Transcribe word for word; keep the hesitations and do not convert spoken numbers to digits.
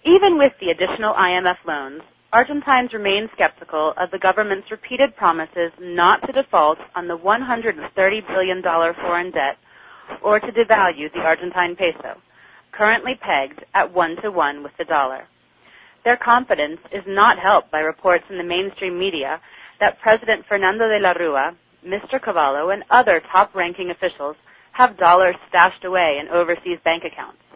Even with the additional I M F loans, Argentines remain skeptical of the government's repeated promises not to default on the one hundred thirty billion dollars foreign debt or to devalue the Argentine peso, currently pegged at one to one with the dollar. Their confidence is not helped by reports in the mainstream media that President Fernando de la Rúa, Mister Cavallo, and other top-ranking officials have dollars stashed away in overseas bank accounts.